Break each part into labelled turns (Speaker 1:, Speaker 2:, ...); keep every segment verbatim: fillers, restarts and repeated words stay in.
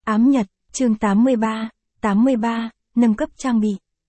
Speaker 1: Ám Nhật, chương tám mươi ba, tám mươi ba, nâng cấp trang bị.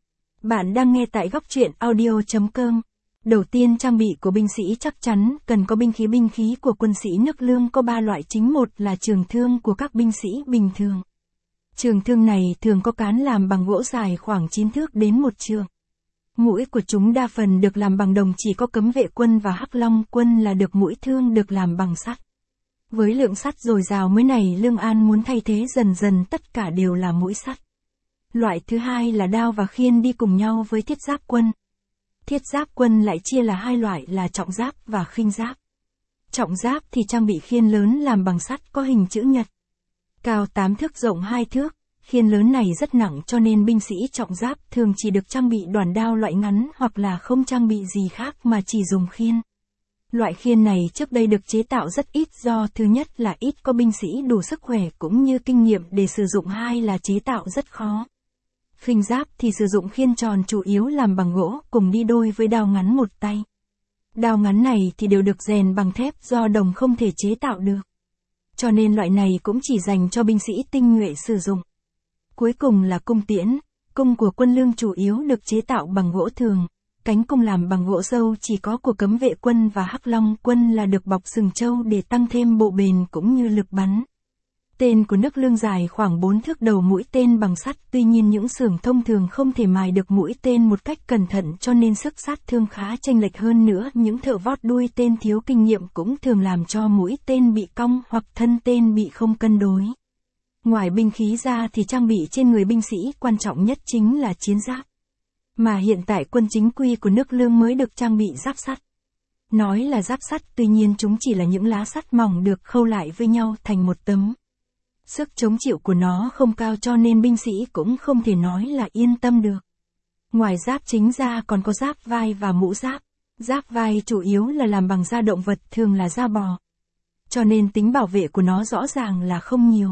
Speaker 1: Bạn đang nghe tại góc truyện audio chấm com. Đầu tiên, trang bị của binh sĩ chắc chắn cần có binh khí. Binh khí của quân sĩ nước Lương có ba loại chính. Một là trường thương của các binh sĩ bình thường. Trường thương này thường có cán làm bằng gỗ dài khoảng chín thước đến một trượng. Mũi của chúng đa phần được làm bằng đồng, chỉ có Cấm Vệ quân và Hắc Long quân là được mũi thương được làm bằng sắt. Với lượng sắt dồi dào mới này, Lương An muốn thay thế dần dần tất cả đều là mũi sắt. Loại thứ hai là đao và khiên đi cùng nhau với thiết giáp quân. Thiết giáp quân lại chia là hai loại là trọng giáp và khinh giáp. Trọng giáp thì trang bị khiên lớn làm bằng sắt có hình chữ nhật. Cao tám thước rộng hai thước, khiên lớn này rất nặng cho nên binh sĩ trọng giáp thường chỉ được trang bị đoản đao loại ngắn hoặc là không trang bị gì khác mà chỉ dùng khiên. Loại khiên này trước đây được chế tạo rất ít do thứ nhất là ít có binh sĩ đủ sức khỏe cũng như kinh nghiệm để sử dụng, hai là chế tạo rất khó. Khinh giáp thì sử dụng khiên tròn chủ yếu làm bằng gỗ cùng đi đôi với đao ngắn một tay. Đao ngắn này thì đều được rèn bằng thép do đồng không thể chế tạo được. Cho nên loại này cũng chỉ dành cho binh sĩ tinh nhuệ sử dụng. Cuối cùng là cung tiễn. Cung của quân Lương chủ yếu được chế tạo bằng gỗ thường. Cánh cung làm bằng gỗ dâu chỉ có của Cấm Vệ quân và Hắc Long quân là được bọc sừng trâu để tăng thêm bộ bền cũng như lực bắn. Tên của nước Lương dài khoảng bốn thước, đầu mũi tên bằng sắt, tuy nhiên những xưởng thông thường không thể mài được mũi tên một cách cẩn thận cho nên sức sát thương khá chênh lệch. Hơn nữa, những thợ vót đuôi tên thiếu kinh nghiệm cũng thường làm cho mũi tên bị cong hoặc thân tên bị không cân đối. Ngoài binh khí ra thì trang bị trên người binh sĩ quan trọng nhất chính là chiến giáp. Mà hiện tại quân chính quy của nước Lương mới được trang bị giáp sắt. Nói là giáp sắt, tuy nhiên chúng chỉ là những lá sắt mỏng được khâu lại với nhau thành một tấm. Sức chống chịu của nó không cao cho nên binh sĩ cũng không thể nói là yên tâm được. Ngoài giáp chính ra còn có giáp vai và mũ giáp. Giáp vai chủ yếu là làm bằng da động vật, thường là da bò. Cho nên tính bảo vệ của nó rõ ràng là không nhiều.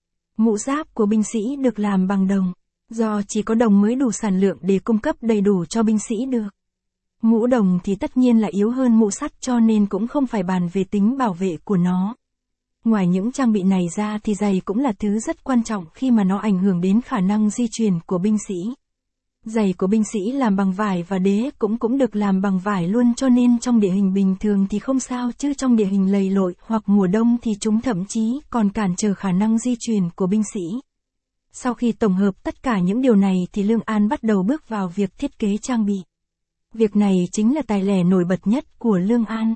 Speaker 1: Mũ giáp của binh sĩ được làm bằng đồng. Do chỉ có đồng mới đủ sản lượng để cung cấp đầy đủ cho binh sĩ được. Mũ đồng thì tất nhiên là yếu hơn mũ sắt cho nên cũng không phải bàn về tính bảo vệ của nó. Ngoài những trang bị này ra thì giày cũng là thứ rất quan trọng khi mà nó ảnh hưởng đến khả năng di chuyển của binh sĩ. Giày của binh sĩ làm bằng vải và đế cũng cũng được làm bằng vải luôn, cho nên trong địa hình bình thường thì không sao, chứ trong địa hình lầy lội hoặc mùa đông thì chúng thậm chí còn cản trở khả năng di chuyển của binh sĩ. Sau khi tổng hợp tất cả những điều này thì Lương An bắt đầu bước vào việc thiết kế trang bị. Việc này chính là tài lẻ nổi bật nhất của Lương An.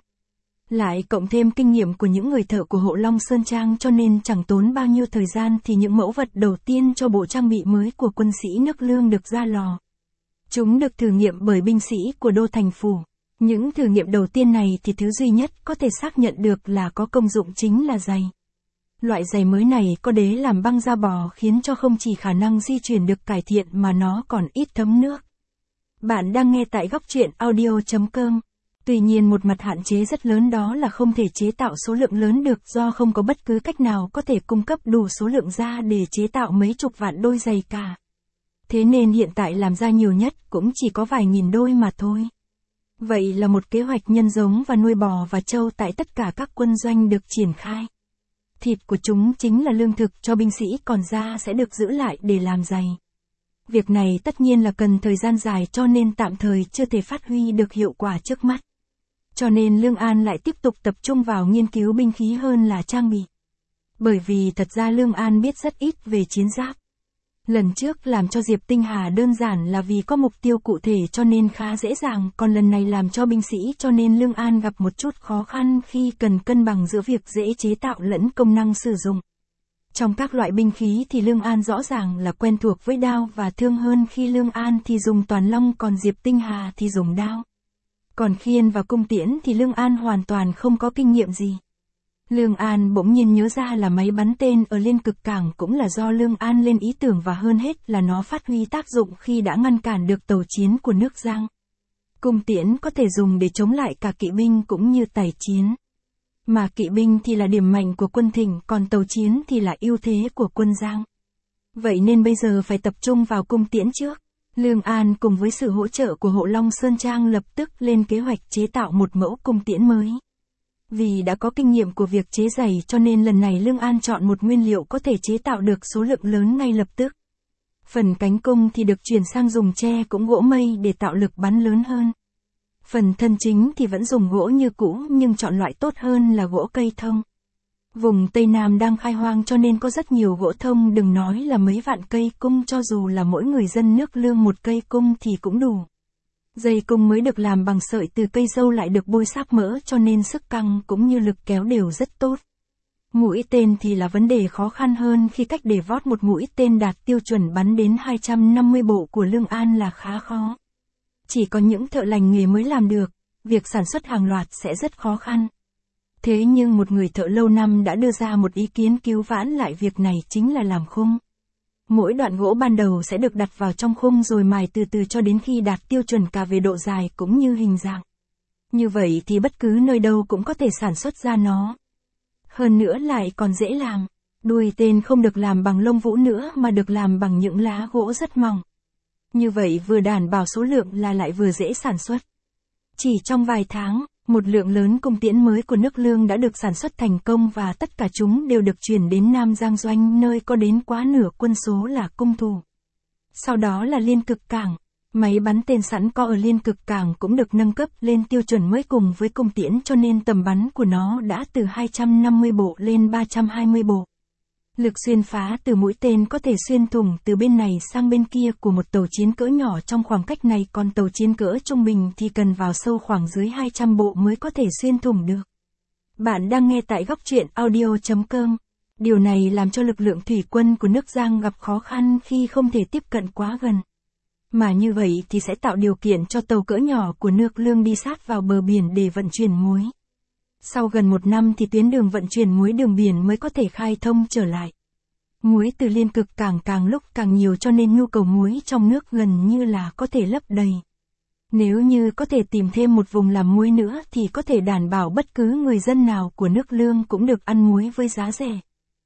Speaker 1: Lại cộng thêm kinh nghiệm của những người thợ của Hộ Long Sơn Trang cho nên chẳng tốn bao nhiêu thời gian thì những mẫu vật đầu tiên cho bộ trang bị mới của quân sĩ nước Lương được ra lò. Chúng được thử nghiệm bởi binh sĩ của Đô Thành Phủ. Những thử nghiệm đầu tiên này thì thứ duy nhất có thể xác nhận được là có công dụng chính là giày. Loại giày mới này có đế làm băng da bò khiến cho không chỉ khả năng di chuyển được cải thiện mà nó còn ít thấm nước. Bạn đang nghe tại góc truyện audio chấm com. Tuy nhiên một mặt hạn chế rất lớn đó là không thể chế tạo số lượng lớn được do không có bất cứ cách nào có thể cung cấp đủ số lượng ra để chế tạo mấy chục vạn đôi giày cả. Thế nên hiện tại làm ra nhiều nhất cũng chỉ có vài nghìn đôi mà thôi. Vậy là một kế hoạch nhân giống và nuôi bò và trâu tại tất cả các quân doanh được triển khai. Thịt của chúng chính là lương thực cho binh sĩ, còn da sẽ được giữ lại để làm giày. Việc này tất nhiên là cần thời gian dài cho nên tạm thời chưa thể phát huy được hiệu quả trước mắt. Cho nên Lương An lại tiếp tục tập trung vào nghiên cứu binh khí hơn là trang bị. Bởi vì thật ra Lương An biết rất ít về chiến giáp. Lần trước làm cho Diệp Tinh Hà đơn giản là vì có mục tiêu cụ thể cho nên khá dễ dàng, còn lần này làm cho binh sĩ cho nên Lương An gặp một chút khó khăn khi cần cân bằng giữa việc dễ chế tạo lẫn công năng sử dụng. Trong các loại binh khí thì Lương An rõ ràng là quen thuộc với đao và thương hơn, khi Lương An thì dùng toàn long còn Diệp Tinh Hà thì dùng đao. Còn khiên và cung tiễn thì Lương An hoàn toàn không có kinh nghiệm gì. Lương An bỗng nhiên nhớ ra là máy bắn tên ở Liên Cực Cảng cũng là do Lương An lên ý tưởng, và hơn hết là nó phát huy tác dụng khi đã ngăn cản được tàu chiến của nước Giang. Cung tiễn có thể dùng để chống lại cả kỵ binh cũng như tải chiến. Mà kỵ binh thì là điểm mạnh của quân Thịnh, còn tàu chiến thì là ưu thế của quân Giang. Vậy nên bây giờ phải tập trung vào cung tiễn trước. Lương An cùng với sự hỗ trợ của Hộ Long Sơn Trang lập tức lên kế hoạch chế tạo một mẫu cung tiễn mới. Vì đã có kinh nghiệm của việc chế giày cho nên lần này Lương An chọn một nguyên liệu có thể chế tạo được số lượng lớn ngay lập tức. Phần cánh cung thì được chuyển sang dùng tre cũng gỗ mây để tạo lực bắn lớn hơn. Phần thân chính thì vẫn dùng gỗ như cũ nhưng chọn loại tốt hơn là gỗ cây thông. Vùng Tây Nam đang khai hoang cho nên có rất nhiều gỗ thông, đừng nói là mấy vạn cây cung, cho dù là mỗi người dân nước Lương một cây cung thì cũng đủ. Dây cung mới được làm bằng sợi từ cây dâu lại được bôi sáp mỡ cho nên sức căng cũng như lực kéo đều rất tốt. Mũi tên thì là vấn đề khó khăn hơn khi cách để vót một mũi tên đạt tiêu chuẩn bắn đến hai trăm năm mươi bộ của Lương An là khá khó. Chỉ có những thợ lành nghề mới làm được, việc sản xuất hàng loạt sẽ rất khó khăn. Thế nhưng một người thợ lâu năm đã đưa ra một ý kiến cứu vãn lại việc này, chính là làm khung. Mỗi đoạn gỗ ban đầu sẽ được đặt vào trong khung rồi mài từ từ cho đến khi đạt tiêu chuẩn cả về độ dài cũng như hình dạng. Như vậy thì bất cứ nơi đâu cũng có thể sản xuất ra nó. Hơn nữa lại còn dễ làm. Đuôi tên không được làm bằng lông vũ nữa mà được làm bằng những lá gỗ rất mỏng. Như vậy vừa đảm bảo số lượng là lại vừa dễ sản xuất. Chỉ trong vài tháng, một lượng lớn cung tiễn mới của nước Lương đã được sản xuất thành công và tất cả chúng đều được chuyển đến Nam Giang Doanh, nơi có đến quá nửa quân số là cung thủ. Sau đó là Liên Cực Cảng. Máy bắn tên sẵn có ở Liên Cực Cảng cũng được nâng cấp lên tiêu chuẩn mới cùng với cung tiễn cho nên tầm bắn của nó đã từ hai trăm năm mươi bộ lên ba trăm hai mươi bộ. Lực xuyên phá từ mũi tên có thể xuyên thủng từ bên này sang bên kia của một tàu chiến cỡ nhỏ trong khoảng cách này, còn tàu chiến cỡ trung bình thì cần vào sâu khoảng dưới hai trăm bộ mới có thể xuyên thủng được. Bạn đang nghe tại góc truyện audio chấm com. Điều này làm cho lực lượng thủy quân của nước Giang gặp khó khăn khi không thể tiếp cận quá gần. Mà như vậy thì sẽ tạo điều kiện cho tàu cỡ nhỏ của nước Lương đi sát vào bờ biển để vận chuyển muối. Sau gần một năm thì tuyến đường vận chuyển muối đường biển mới có thể khai thông trở lại. Muối từ Liên Cực Cảng càng lúc càng nhiều cho nên nhu cầu muối trong nước gần như là có thể lấp đầy. Nếu như có thể tìm thêm một vùng làm muối nữa thì có thể đảm bảo bất cứ người dân nào của nước Lương cũng được ăn muối với giá rẻ.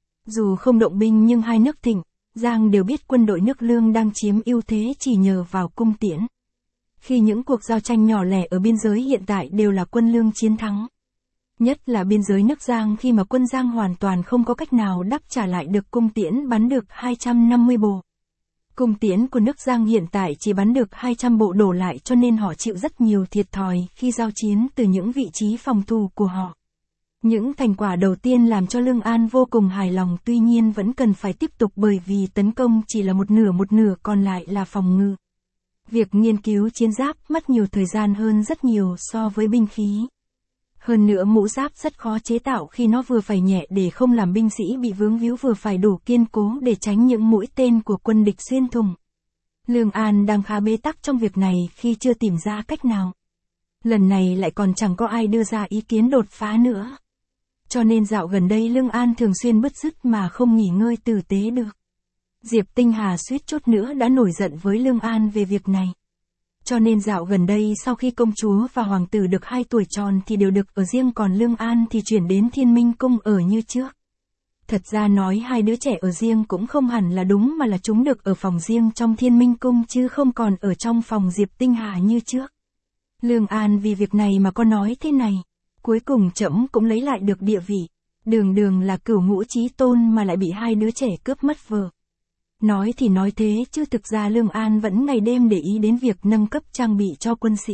Speaker 1: Dù không động binh nhưng hai nước Thịnh, Giang đều biết quân đội nước Lương đang chiếm ưu thế chỉ nhờ vào cung tiễn. Khi những cuộc giao tranh nhỏ lẻ ở biên giới hiện tại đều là quân Lương chiến thắng. Nhất là biên giới nước Giang khi mà quân Giang hoàn toàn không có cách nào đáp trả lại được cung tiễn bắn được hai trăm năm mươi bộ. Cung tiễn của nước Giang hiện tại chỉ bắn được hai trăm bộ đổ lại cho nên họ chịu rất nhiều thiệt thòi khi giao chiến từ những vị trí phòng thủ của họ. Những thành quả đầu tiên làm cho Lương An vô cùng hài lòng, tuy nhiên vẫn cần phải tiếp tục bởi vì tấn công chỉ là một nửa một nửa còn lại là phòng ngự. Việc nghiên cứu chiến giáp mất nhiều thời gian hơn rất nhiều so với binh khí. Hơn nữa mũ giáp rất khó chế tạo khi nó vừa phải nhẹ để không làm binh sĩ bị vướng víu, vừa phải đủ kiên cố để tránh những mũi tên của quân địch xuyên thủng. Lương An đang khá bế tắc trong việc này khi chưa tìm ra cách nào. Lần này lại còn chẳng có ai đưa ra ý kiến đột phá nữa. Cho nên dạo gần đây Lương An thường xuyên bứt rứt mà không nghỉ ngơi tử tế được. Diệp Tinh Hà suýt chút nữa đã nổi giận với Lương An về việc này. Cho nên dạo gần đây sau khi công chúa và hoàng tử được hai tuổi tròn thì đều được ở riêng, còn Lương An thì chuyển đến Thiên Minh Cung ở như trước. Thật ra nói hai đứa trẻ ở riêng cũng không hẳn là đúng, mà là chúng được ở phòng riêng trong Thiên Minh Cung chứ không còn ở trong phòng Diệp Tinh Hà như trước. Lương An vì việc này mà có nói thế này. Cuối cùng trẫm cũng lấy lại được địa vị. Đường đường là cửu ngũ chí tôn mà lại bị hai đứa trẻ cướp mất vợ. Nói thì nói thế chứ thực ra Lương An vẫn ngày đêm để ý đến việc nâng cấp trang bị cho quân sĩ.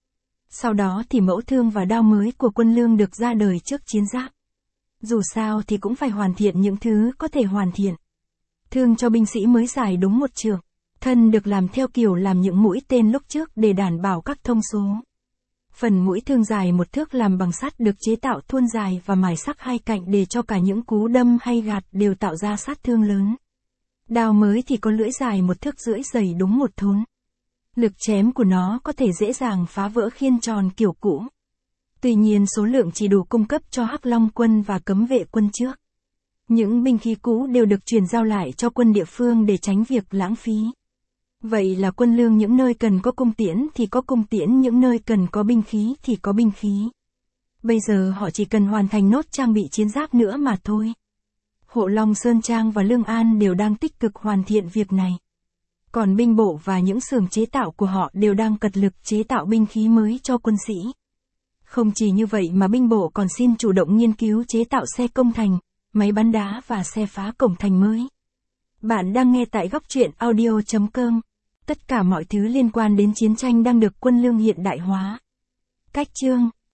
Speaker 1: Sau đó thì mẫu thương và đao mới của quân Lương được ra đời trước chiến giáp. Dù sao thì cũng phải hoàn thiện những thứ có thể hoàn thiện. Thương cho binh sĩ mới dài đúng một trượng. Thân được làm theo kiểu làm những mũi tên lúc trước để đảm bảo các thông số. Phần mũi thương dài một thước làm bằng sắt được chế tạo thuôn dài và mài sắc hai cạnh để cho cả những cú đâm hay gạt đều tạo ra sát thương lớn. Đao mới thì có lưỡi dài một thước rưỡi dày đúng một thốn. Lực chém của nó có thể dễ dàng phá vỡ khiên tròn kiểu cũ. Tuy nhiên số lượng chỉ đủ cung cấp cho Hắc Long quân và cấm vệ quân trước. Những binh khí cũ đều được chuyển giao lại cho quân địa phương để tránh việc lãng phí. Vậy là quân Lương những nơi cần có cung tiễn thì có cung tiễn, những nơi cần có binh khí thì có binh khí. Bây giờ họ chỉ cần hoàn thành nốt trang bị chiến giáp nữa mà thôi. Hộ Long Sơn Trang và Lương An đều đang tích cực hoàn thiện việc này. Còn binh bộ và những xưởng chế tạo của họ đều đang cật lực chế tạo binh khí mới cho quân sĩ. Không chỉ như vậy mà binh bộ còn xin chủ động nghiên cứu chế tạo xe công thành, máy bắn đá và xe phá cổng thành mới. Bạn đang nghe tại góc truyện audio chấm com. Tất cả mọi thứ liên quan đến chiến tranh đang được quân lương hiện đại hóa. Cách chương